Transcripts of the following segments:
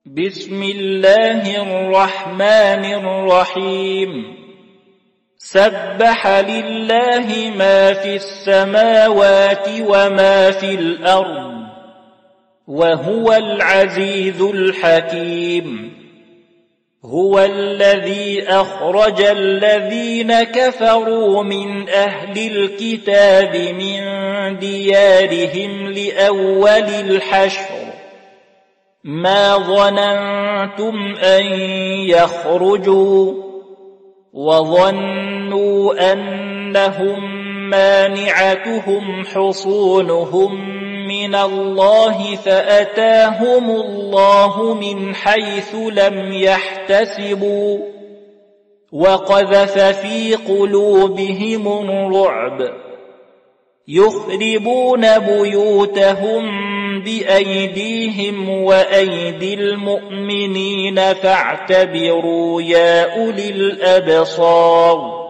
بسم الله الرحمن الرحيم سبح لله ما في السماوات وما في الأرض وهو العزيز الحكيم هو الذي أخرج الذين كفروا من أهل الكتاب من ديارهم لأول الحشر ما ظننتم أن يخرجوا وظنوا أنهم مانعتهم حصونهم من الله فأتاهم الله من حيث لم يحتسبوا وقذف في قلوبهم الرعب يخربون بيوتهم بأيديهم وأيدي المؤمنين فاعتبروا يا أولي الأبصار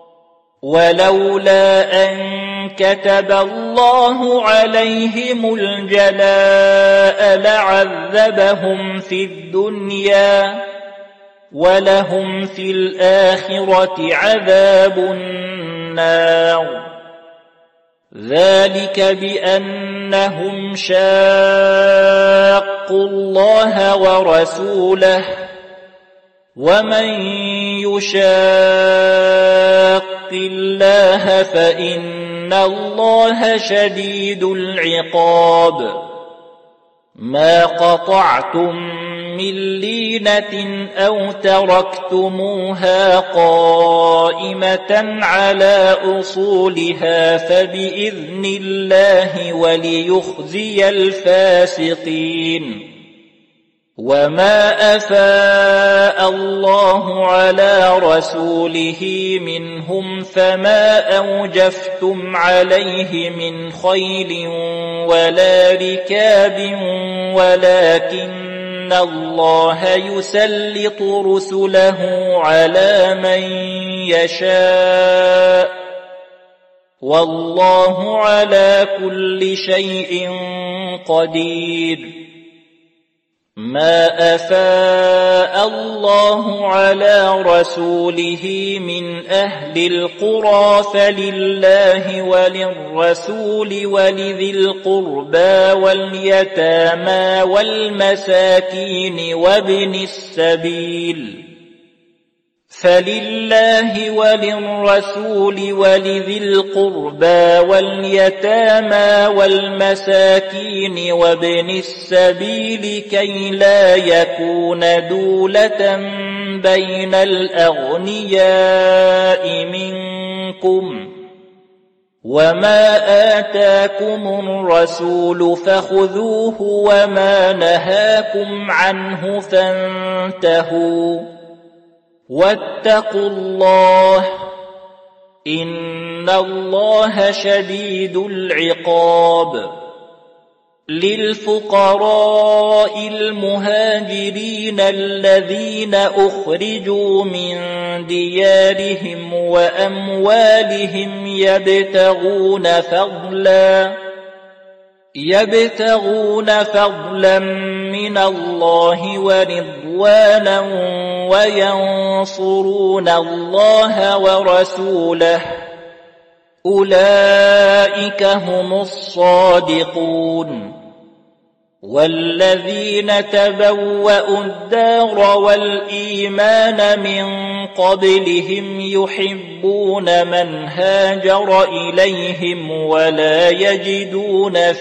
ولولا أن كتب الله عليهم الجلاء لعذبهم في الدنيا ولهم في الآخرة عذاب النار ذلك بأنهم شاقوا الله ورسوله ومن يشاق الله فإن الله شديد العقاب ما قطعتم من لينة أو تركتموها قائمة على أصولها فبإذن الله وليخزي الفاسقين وما أفاء الله على رسوله منهم فما أوجفتم عليه من خيل ولا ركاب ولكن الله يسلط رسله على من يشاء والله على كل شيء قدير ما أفاء الله على رسوله من أهل القرى فلله وللرسول ولذي القربى واليتامى والمساكين وابن السبيل فلله وللرسول ولذي القربى واليتامى والمساكين وابن السبيل كي لا يكون دولة بين الأغنياء منكم وما آتاكم الرسول فخذوه وما نهاكم عنه فانتهوا واتقوا الله إن الله شديد العقاب للفقراء المهاجرين الذين أخرجوا من ديارهم وأموالهم يبتغون فضلا من الله ورضوانا وينصرون الله ورسوله أولئك هم الصادقون والذين تبوأوا الدار والإيمان من قبلهم يحبون من هاجر إليهم ولا يجدون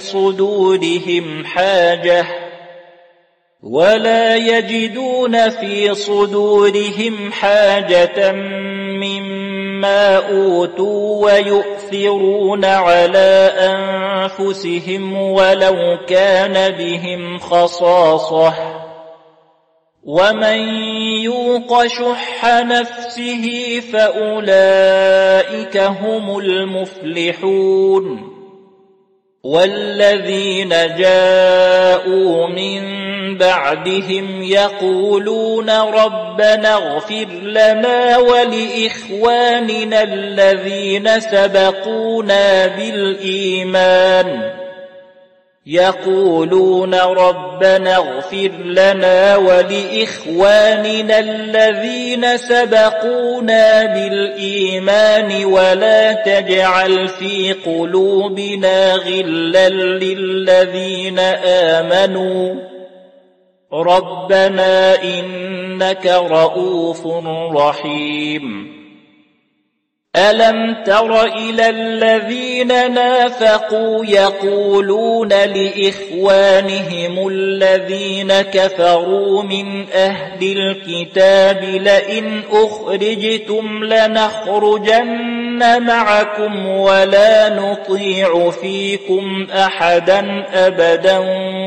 في صدورهم حاجة مما أوتوا ويؤثرون على أنفسهم ولو كان بهم خصاصة ومن يوق شح نفسه فأولئك هم المفلحون والذين جاءوا من بعدهم يقولون ربنا اغفر لنا ولإخواننا الذين سبقونا بالإيمان يقولون ربنا اغفر لنا ولإخواننا الذين سبقونا بالإيمان ولا تجعل في قلوبنا غلا للذين آمنوا ربنا إنك رؤوف رحيم. ألم تر إلى الذين نافقوا يقولون لإخوانهم الذين كفروا من أهل الكتاب لئن أخرجتم لنخرجن معكم ولا نطيع فيكم أحدا أبدا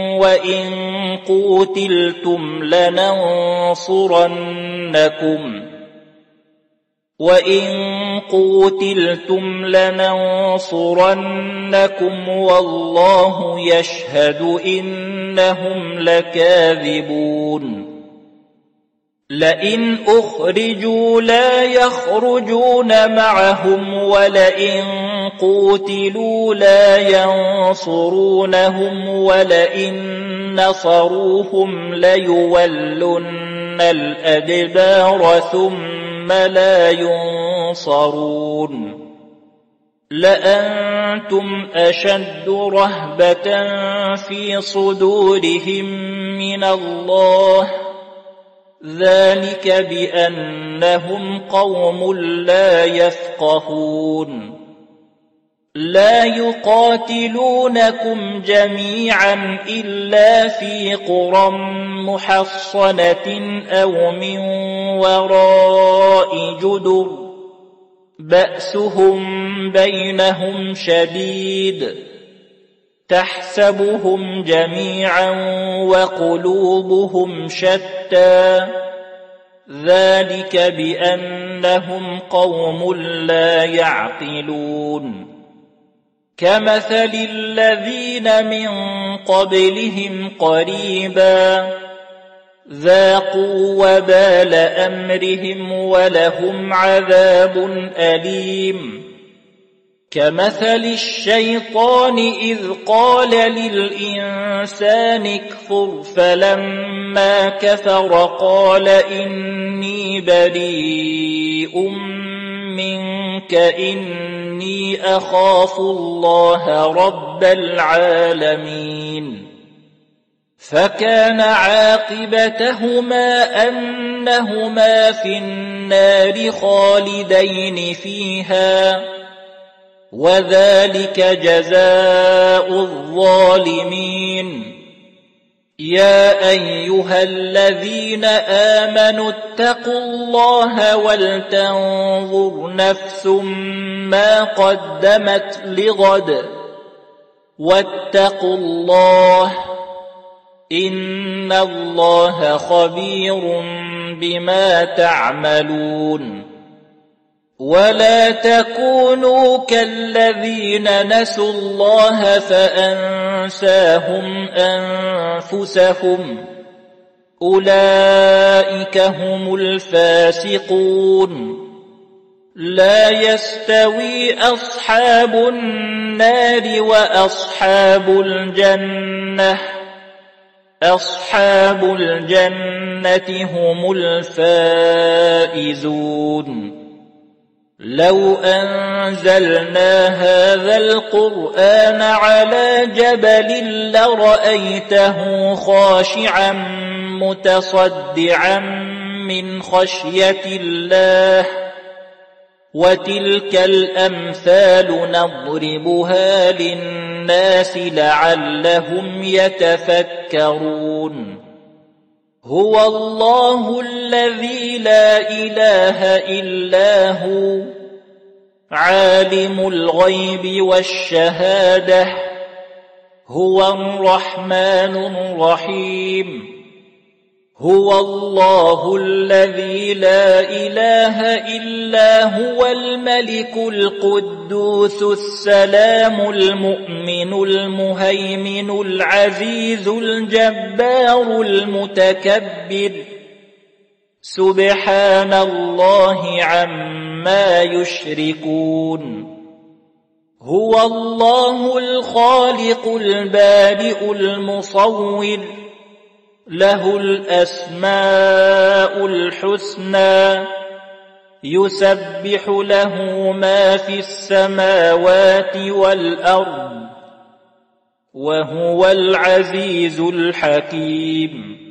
وإن قوتلتم لننصرنكم والله يشهد إنهم لكاذبون. لئن أخرجوا لا يخرجون معهم ولئن قوتلوا لا ينصرونهم ولئن نصروهم ليولن الأدبار ثم لا ينصرون. لأنتم أشد رهبة في صدورهم من الله ذلك بأنهم قوم لا يفقهون. لا يقاتلونكم جميعا إلا في قرى محصنة أو من وراء جدر بأسهم بينهم شديد تحسبهم جميعا وقلوبهم شتى ذلك بأنهم قوم لا يعقلون. كمثل الذين من قبلهم قريبا ذاقوا وبال أمرهم ولهم عذاب أليم. كمثل الشيطان إذ قال للإنسان اكفر فلما كفر قال إني بريء منك إني أخاف الله رب العالمين. فكان عاقبتهما أنهما في النار خالدين فيها وذلك جزاء الظالمين. يا أيها الذين آمنوا اتقوا الله ولتنظر نفس ما قدمت لغد واتقوا الله إن الله خبير بما تعملون. ولا تكونوا كالذين نسوا الله فأنساهم أنفسهم أولئك هم الفاسقون. لا يستوي أصحاب النار وأصحاب الجنة أصحاب الجنة هم الفائزون. لو أنزلنا هذا القرآن على جبل لرأيته خاشعا متصدعا من خشية الله وتلك الأمثال نضربها للناس لعلهم يتفكرون. هو الله الذي لا إله إلا هو عالم الغيب والشهادة هو الرحمن الرحيم. هو الله الذي لا إله إلا هو الملك القدوس السلام المؤمن المهيمن العزيز الجبار المتكبر سبحان الله عما يشركون. هو الله الخالق البارئ المصور له الأسماء الحسنى يسبح له ما في السماوات والأرض وهو العزيز الحكيم